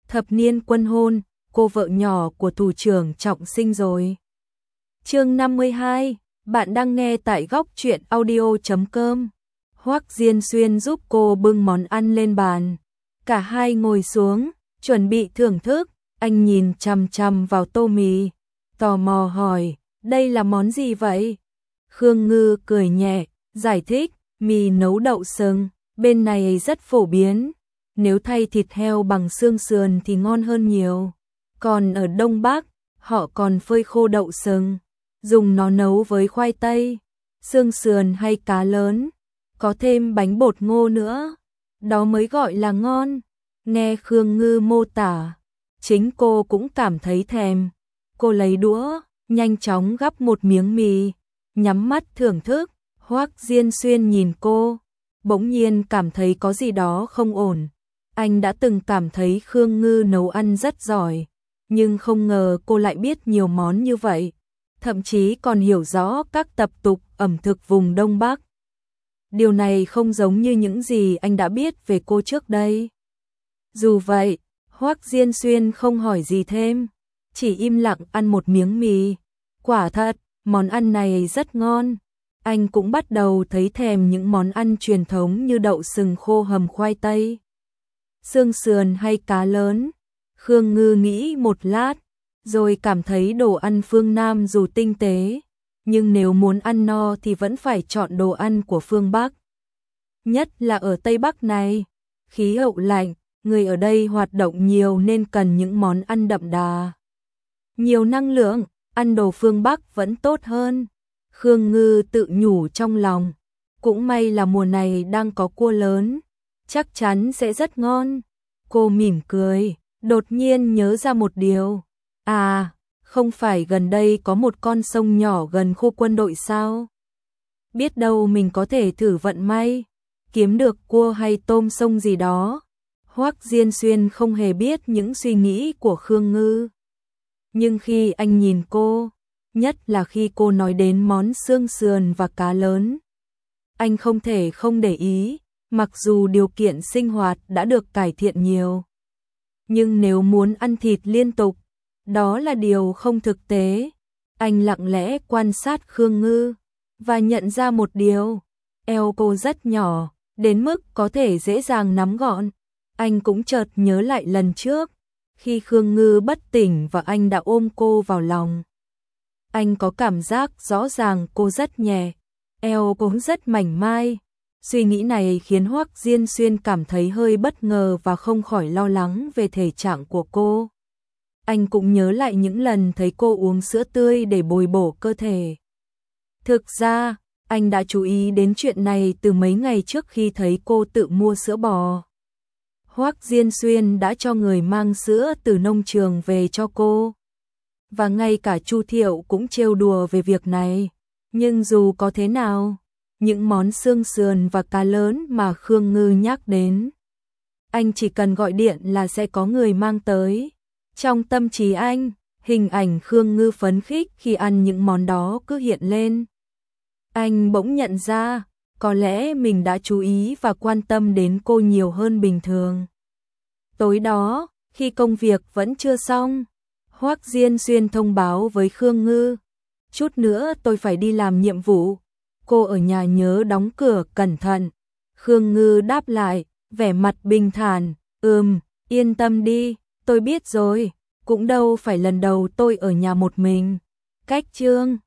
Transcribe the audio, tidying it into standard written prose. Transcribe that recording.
thập niên quân hôn, cô vợ nhỏ của thủ trưởng Trọng sinh rồi. Chương 52, bạn đang nghe tại góc truyện audio.com. Hoắc Diên Xuyên giúp cô bưng món ăn lên bàn. Cả hai ngồi xuống, chuẩn bị thưởng thức. Anh nhìn chằm chằm vào tô mì, tò mò hỏi, đây là món gì vậy? Khương Ngư cười nhẹ, giải thích, mì nấu đậu sừng, bên này rất phổ biến. Nếu thay thịt heo bằng xương sườn thì ngon hơn nhiều. Còn ở Đông Bắc, họ còn phơi khô đậu sừng, dùng nó nấu với khoai tây, xương sườn hay cá lớn, có thêm bánh bột ngô nữa. Đó mới gọi là ngon. Nghe Khương Ngư mô tả, chính cô cũng cảm thấy thèm. Cô lấy đũa, nhanh chóng gắp một miếng mì, nhắm mắt thưởng thức. Hoắc Diên Xuyên nhìn cô, bỗng nhiên cảm thấy có gì đó không ổn. Anh đã từng cảm thấy Khương Ngư nấu ăn rất giỏi, nhưng không ngờ cô lại biết nhiều món như vậy, thậm chí còn hiểu rõ các tập tục ẩm thực vùng Đông Bắc. Điều này không giống như những gì anh đã biết về cô trước đây. Dù vậy, Hoắc Diên Xuyên không hỏi gì thêm, chỉ im lặng ăn một miếng mì. Quả thật, món ăn này rất ngon. Anh cũng bắt đầu thấy thèm những món ăn truyền thống như đậu sừng khô hầm khoai tây, xương sườn hay cá lớn. Khương Ngư nghĩ một lát, rồi cảm thấy đồ ăn phương Nam dù tinh tế, nhưng nếu muốn ăn no thì vẫn phải chọn đồ ăn của phương Bắc. Nhất là ở Tây Bắc này, khí hậu lạnh, người ở đây hoạt động nhiều nên cần những món ăn đậm đà, nhiều năng lượng, ăn đồ phương Bắc vẫn tốt hơn. Khương Ngư tự nhủ trong lòng, cũng may là mùa này đang có cua lớn, chắc chắn sẽ rất ngon. Cô mỉm cười, đột nhiên nhớ ra một điều. À, không phải gần đây có một con sông nhỏ gần khu quân đội sao? Biết đâu mình có thể thử vận may, kiếm được cua hay tôm sông gì đó. Hoắc Diên Xuyên không hề biết những suy nghĩ của Khương Ngư. Nhưng khi anh nhìn cô, nhất là khi cô nói đến món xương sườn và cá lớn, anh không thể không để ý, mặc dù điều kiện sinh hoạt đã được cải thiện nhiều. Nhưng nếu muốn ăn thịt liên tục, đó là điều không thực tế. Anh lặng lẽ quan sát Khương Ngư và nhận ra một điều, eo cô rất nhỏ, đến mức có thể dễ dàng nắm gọn. Anh cũng chợt nhớ lại lần trước, khi Khương Ngư bất tỉnh và anh đã ôm cô vào lòng. Anh có cảm giác rõ ràng cô rất nhẹ, eo cũng rất mảnh mai. Suy nghĩ này khiến Hoắc Diên Xuyên cảm thấy hơi bất ngờ và không khỏi lo lắng về thể trạng của cô. Anh cũng nhớ lại những lần thấy cô uống sữa tươi để bồi bổ cơ thể. Thực ra, anh đã chú ý đến chuyện này từ mấy ngày trước khi thấy cô tự mua sữa bò. Hoắc Diên Xuyên đã cho người mang sữa từ nông trường về cho cô. Và ngay cả Chu Thiệu cũng trêu đùa về việc này. Nhưng dù có thế nào, những món xương sườn và cá lớn mà Khương Ngư nhắc đến, anh chỉ cần gọi điện là sẽ có người mang tới. Trong tâm trí anh, hình ảnh Khương Ngư phấn khích khi ăn những món đó cứ hiện lên. Anh bỗng nhận ra, có lẽ mình đã chú ý và quan tâm đến cô nhiều hơn bình thường. Tối đó, khi công việc vẫn chưa xong, Hoắc Diên Xuyên thông báo với Khương Ngư, chút nữa tôi phải đi làm nhiệm vụ, cô ở nhà nhớ đóng cửa cẩn thận. Khương Ngư đáp lại, vẻ mặt bình thản, yên tâm đi, tôi biết rồi, cũng đâu phải lần đầu tôi ở nhà một mình. Cách chương